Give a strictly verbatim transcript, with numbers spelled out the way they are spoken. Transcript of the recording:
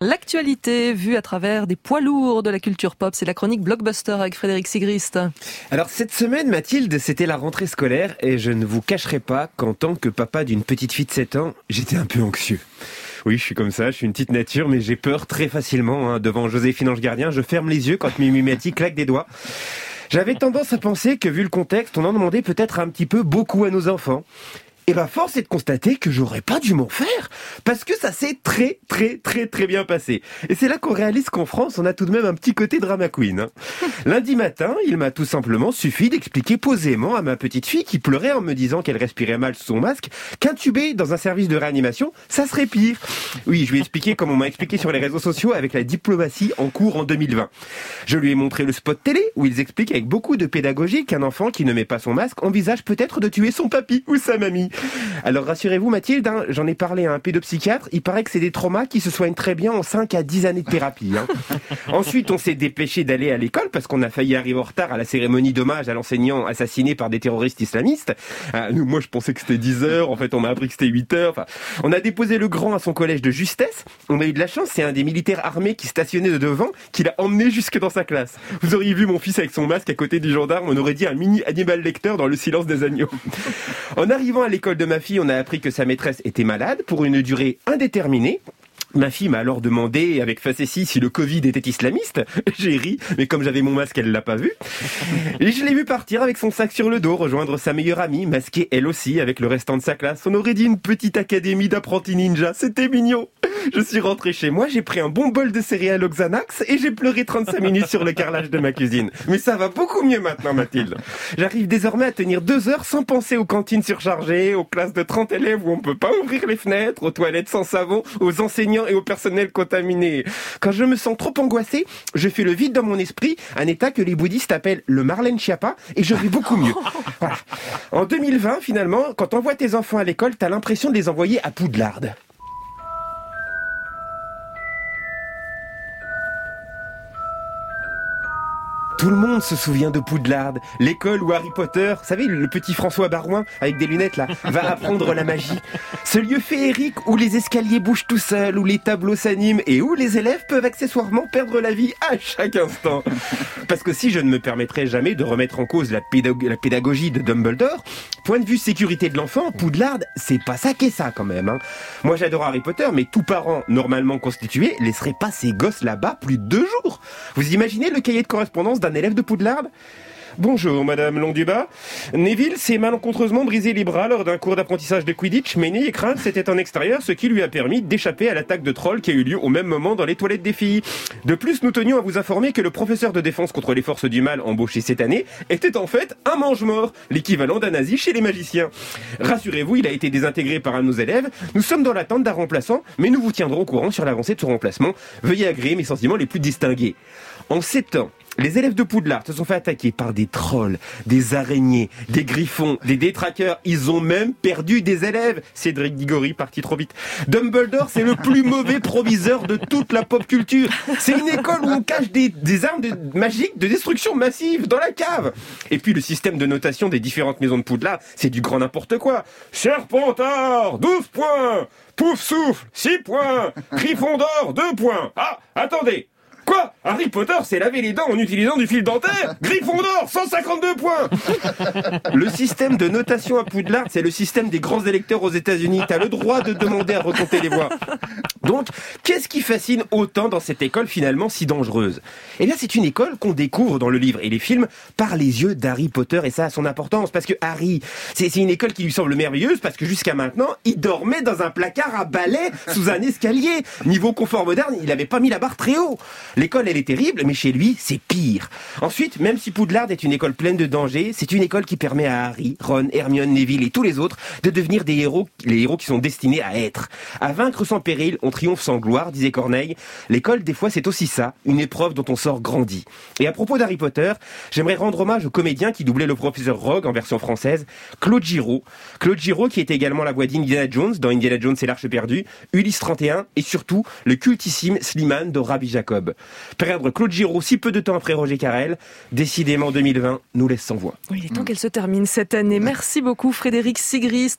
L'actualité vue à travers des poids lourds de la culture pop, c'est la chronique Blockbuster avec Frédéric Sigrist. Alors cette semaine, Mathilde, c'était la rentrée scolaire et je ne vous cacherai pas qu'en tant que papa d'une petite fille de sept ans, j'étais un peu anxieux. Oui, je suis comme ça, je suis une petite nature, mais j'ai peur très facilement. Hein. Devant Joséphine Ange Gardien, je ferme les yeux quand Mimi Mati claque des doigts. J'avais tendance à penser que, vu le contexte, on en demandait peut-être un petit peu beaucoup à nos enfants. Et bah force est de constater que j'aurais pas dû m'en faire, parce que ça s'est très très très très bien passé. Et c'est là qu'on réalise qu'en France, on a tout de même un petit côté drama queen. Hein. Lundi matin, il m'a tout simplement suffi d'expliquer posément à ma petite fille qui pleurait en me disant qu'elle respirait mal sous son masque, qu'intuber dans un service de réanimation, ça serait pire. Oui, je lui ai expliqué comme on m'a expliqué sur les réseaux sociaux avec la diplomatie en cours en deux mille vingt. Je lui ai montré le spot télé où ils expliquent avec beaucoup de pédagogie qu'un enfant qui ne met pas son masque envisage peut-être de tuer son papy ou sa mamie. Alors rassurez-vous Mathilde, hein, j'en ai parlé à un pédopsychiatre, il paraît que c'est des traumas qui se soignent très bien en cinq à dix années de thérapie. Hein. Ensuite, on s'est dépêché d'aller à l'école parce qu'on a failli arriver en retard à la cérémonie d'hommage à l'enseignant assassiné par des terroristes islamistes. Euh, nous, moi je pensais que c'était dix heures, en fait on m'a appris que c'était huit heures. Enfin, on a déposé le grand à son collège de justesse, on a eu de la chance, c'est un des militaires armés qui stationnait de devant qui l'a emmené jusque dans sa classe. Vous auriez vu mon fils avec son masque à côté du gendarme, on aurait dit un mini animal lecteur dans Le Silence des agneaux. En arrivant à l'école de ma fille, on a appris que sa maîtresse était malade pour une durée indéterminée. Ma fille m'a alors demandé, avec facétie, si le Covid était islamiste. J'ai ri, mais comme j'avais mon masque, elle l'a pas vu. Et je l'ai vu partir avec son sac sur le dos, rejoindre sa meilleure amie, masquée elle aussi, avec le restant de sa classe. On aurait dit une petite académie d'apprentis ninja. C'était mignon. Je suis rentré chez moi, j'ai pris un bon bol de céréales au Xanax et j'ai pleuré trente-cinq minutes sur le carrelage de ma cuisine. Mais ça va beaucoup mieux maintenant, Mathilde. J'arrive désormais à tenir deux heures sans penser aux cantines surchargées, aux classes de trente élèves où on peut pas ouvrir les fenêtres, aux toilettes sans savon, aux enseignants et au personnel contaminé. Quand je me sens trop angoissé, je fais le vide dans mon esprit, un état que les bouddhistes appellent le Marlène Schiappa, et je vais beaucoup mieux. Voilà. En deux mille vingt, finalement, quand on voit tes enfants à l'école, t'as l'impression de les envoyer à Poudlard. Tout le monde se souvient de Poudlard, l'école où Harry Potter, vous savez, le petit François Barouin, avec des lunettes là, va apprendre la magie. Ce lieu féerique où les escaliers bougent tout seuls, où les tableaux s'animent et où les élèves peuvent accessoirement perdre la vie à chaque instant. Parce que si je ne me permettrai jamais de remettre en cause la, pédag- la pédagogie de Dumbledore, point de vue sécurité de l'enfant, Poudlard, c'est pas ça qu'est ça quand même. Hein. Moi j'adore Harry Potter, mais tout parent normalement constitué laisserait pas ses gosses là-bas plus de deux jours. Vous imaginez le cahier de correspondance d'un élève de Poudlard ? Bonjour, Madame Londubat. Neville s'est malencontreusement brisé les bras lors d'un cours d'apprentissage de Quidditch, mais n'ayez crainte, c'était en extérieur, ce qui lui a permis d'échapper à l'attaque de trolls qui a eu lieu au même moment dans les toilettes des filles. De plus, nous tenions à vous informer que le professeur de défense contre les forces du mal embauché cette année était en fait un mange-mort, l'équivalent d'un nazi chez les magiciens. Rassurez-vous, il a été désintégré par un de nos élèves. Nous sommes dans l'attente d'un remplaçant, mais nous vous tiendrons au courant sur l'avancée de ce remplacement. Veuillez agréer mes sentiments les plus distingués. En sept ans, les élèves de Poudlard se sont fait attaquer par des trolls, des araignées, des griffons, des détraqueurs. Ils ont même perdu des élèves. Cédric Diggory, parti trop vite. Dumbledore, c'est le plus mauvais proviseur de toute la pop culture. C'est une école où on cache des, des armes de, magiques de destruction massive dans la cave. Et puis le système de notation des différentes maisons de Poudlard, c'est du grand n'importe quoi. Serpentard, douze points. Pouf souffle, six points. Gryffondor, deux points. Ah, attendez. Quoi ? Harry Potter s'est lavé les dents en utilisant du fil dentaire ? Gryffondor, cent cinquante-deux points. Le système de notation à Poudlard, c'est le système des grands électeurs aux États-Unis. T'as le droit de demander à recompter les voix. Donc, qu'est-ce qui fascine autant dans cette école finalement si dangereuse ? Eh bien, c'est une école qu'on découvre dans le livre et les films par les yeux d'Harry Potter, et ça a son importance, parce que Harry, c'est, c'est une école qui lui semble merveilleuse, parce que jusqu'à maintenant, il dormait dans un placard à balai sous un escalier. Niveau confort moderne, il avait pas mis la barre très haut. L'école, elle est terrible, mais chez lui, c'est pire. Ensuite, même si Poudlard est une école pleine de dangers, c'est une école qui permet à Harry, Ron, Hermione, Neville et tous les autres de devenir des héros, les héros qui sont destinés à être. À vaincre sans péril, on triomphe sans gloire, disait Corneille. L'école, des fois, c'est aussi ça, une épreuve dont on sort grandi. Et à propos d'Harry Potter, j'aimerais rendre hommage au comédien qui doublait le professeur Rogue en version française, Claude Giraud. Claude Giraud qui était également la voix d'Indiana Jones dans Indiana Jones et l'Arche perdue, Ulysse trente et un et surtout le cultissime Slimane de Rabbi Jacob. Perdre Claude Giraud si peu de temps après Roger Carrel, décidément deux mille vingt nous laisse sans voix. Oui, il est temps qu'elle se termine cette année. Merci beaucoup Frédéric Sigrist.